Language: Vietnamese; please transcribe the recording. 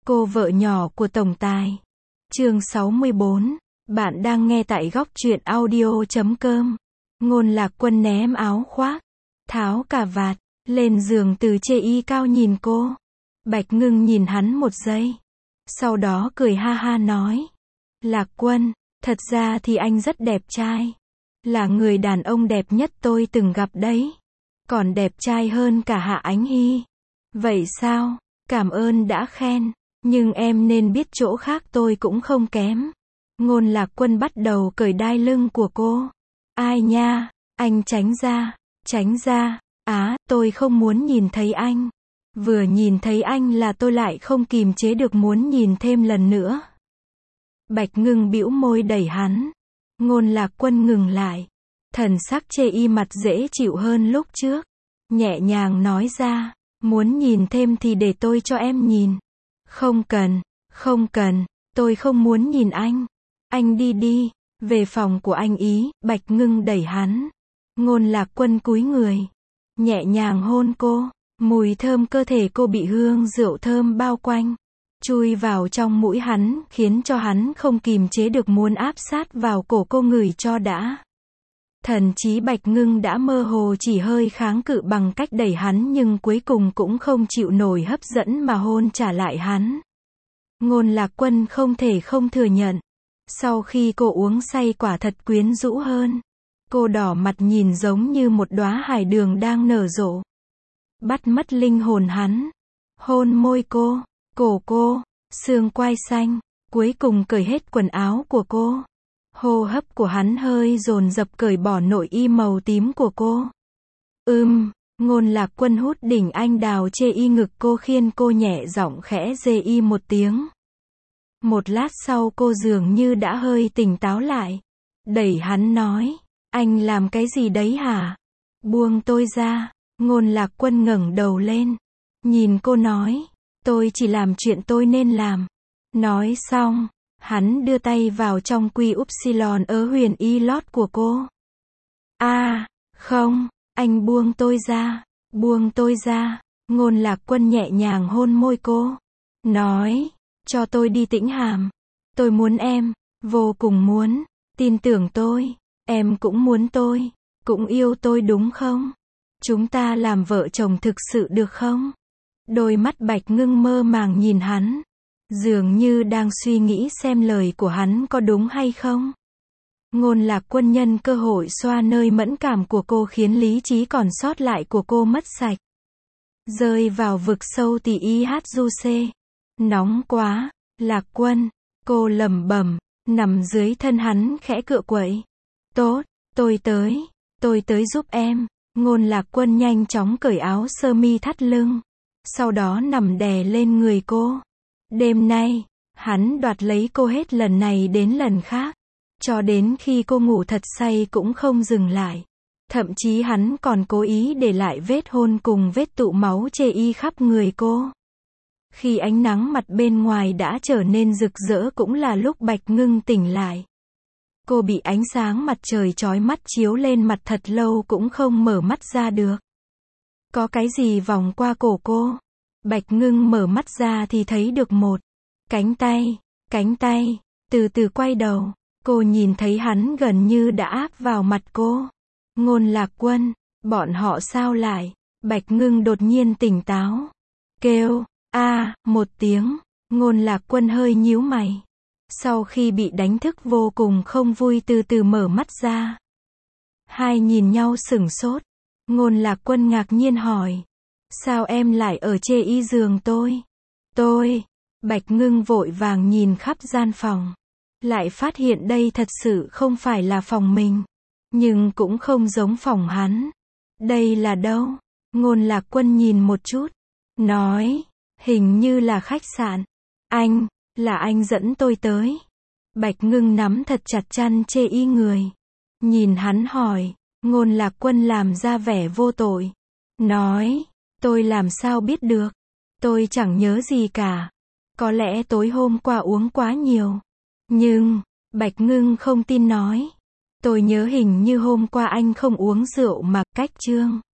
cô vợ nhỏ của tổng tài. Chương 64. Bạn đang nghe tại góc truyện audio.com. Ngôn Lạc Quân ném áo khoác, tháo cà vạt, lên giường từ chê y cao nhìn cô. Bạch Ngưng nhìn hắn một giây. Sau đó cười ha ha nói. Lạc Quân, thật ra thì anh rất đẹp trai. Là người đàn ông đẹp nhất tôi từng gặp đấy. Còn đẹp trai hơn cả Hạ Ánh Hy. Vậy sao? Cảm ơn đã khen. Nhưng em nên biết chỗ khác tôi cũng không kém. Ngôn Lạc Quân bắt đầu cởi đai lưng của cô. Ai nha, anh tránh ra, tránh ra. Tôi không muốn nhìn thấy anh. Vừa nhìn thấy anh là tôi lại không kìm chế được muốn nhìn thêm lần nữa. Bạch Ngưng bĩu môi đẩy hắn. Ngôn Lạc Quân ngừng lại. Thần sắc chê y mặt dễ chịu hơn lúc trước. Nhẹ nhàng nói ra, muốn nhìn thêm thì để tôi cho em nhìn. Không cần, không cần, tôi không muốn nhìn anh. Anh đi đi, về phòng của anh ý. Bạch Ngưng đẩy hắn. Ngôn Lạc Quân cúi người, nhẹ nhàng hôn cô. Mùi thơm cơ thể cô bị hương rượu thơm bao quanh, chui vào trong mũi hắn, khiến cho hắn không kìm chế được muốn áp sát vào cổ cô ngửi cho đã. Thần trí Bạch Ngưng đã mơ hồ chỉ hơi kháng cự bằng cách đẩy hắn, nhưng cuối cùng cũng không chịu nổi hấp dẫn mà hôn trả lại hắn. Ngôn Lạc Quân không thể không thừa nhận. Sau khi cô uống say quả thật quyến rũ hơn. Cô đỏ mặt nhìn giống như một đóa hải đường đang nở rộ. Bắt mất linh hồn hắn. Hôn môi cô, cổ cô, xương quai xanh. Cuối cùng cởi hết quần áo của cô. Hô hấp của hắn hơi dồn dập cởi bỏ nội y màu tím của cô. Ngôn Lạc Quân hút đỉnh anh đào chê y ngực cô, khiên cô nhẹ giọng khẽ dê y một tiếng. Một lát sau cô dường như đã hơi tỉnh táo lại. Đẩy hắn nói. Anh làm cái gì đấy hả? Buông tôi ra. Ngôn Lạc Quân ngẩng đầu lên. Nhìn cô nói. Tôi chỉ làm chuyện tôi nên làm. Nói xong, hắn đưa tay vào trong quy upsilon ớ huyền y lót của cô. Không, anh buông tôi ra. Buông tôi ra. Ngôn Lạc Quân nhẹ nhàng hôn môi cô. Nói. Cho tôi đi Tĩnh Hàm. Tôi muốn em. Vô cùng muốn. Tin tưởng tôi. Em cũng muốn tôi. Cũng yêu tôi đúng không? Chúng ta làm vợ chồng thực sự được không? Đôi mắt Bạch Ngưng mơ màng nhìn hắn. Dường như đang suy nghĩ xem lời của hắn có đúng hay không. Ngôn Lạc Quân nhân cơ hội xoa nơi mẫn cảm của cô, khiến lý trí còn sót lại của cô mất sạch. Rơi vào vực sâu tỉ y hát du xê. Nóng quá, Lạc Quân. Cô lẩm bẩm, nằm dưới thân hắn khẽ cựa quậy. Tốt, tôi tới giúp em. Ngôn Lạc Quân nhanh chóng cởi áo sơ mi thắt lưng. Sau đó nằm đè lên người cô. Đêm nay, hắn đoạt lấy cô hết lần này đến lần khác. Cho đến khi cô ngủ thật say cũng không dừng lại. Thậm chí hắn còn cố ý để lại vết hôn cùng vết tụ máu chê y khắp người cô. Khi ánh nắng mặt bên ngoài đã trở nên rực rỡ cũng là lúc Bạch Ngưng tỉnh lại. Cô bị ánh sáng mặt trời chói mắt chiếu lên mặt thật lâu cũng không mở mắt ra được. Có cái gì vòng qua cổ cô. Bạch Ngưng mở mắt ra thì thấy được một cánh tay, từ từ quay đầu. Cô nhìn thấy hắn gần như đã áp vào mặt cô. Ngôn Lạc Quân, bọn họ sao lại? Bạch Ngưng đột nhiên tỉnh táo. Kêu, một tiếng. Ngôn Lạc Quân hơi nhíu mày. Sau khi bị đánh thức vô cùng không vui từ từ mở mắt ra. Hai nhìn nhau sửng sốt. Ngôn Lạc Quân ngạc nhiên hỏi. Sao em lại ở chê y giường tôi? Bạch Ngưng vội vàng nhìn khắp gian phòng. Lại phát hiện đây thật sự không phải là phòng mình. Nhưng cũng không giống phòng hắn. Đây là đâu? Ngôn Lạc Quân nhìn một chút. Nói. Hình như là khách sạn. Là anh dẫn tôi tới. Bạch Ngưng nắm thật chặt chăn chê y người. Nhìn hắn hỏi. Ngôn Lạc Quân làm ra vẻ vô tội. Nói. Tôi làm sao biết được? Tôi chẳng nhớ gì cả. Có lẽ tối hôm qua uống quá nhiều. Nhưng, Bạch Ngưng không tin nói. Tôi nhớ hình như hôm qua anh không uống rượu mà cách Trương.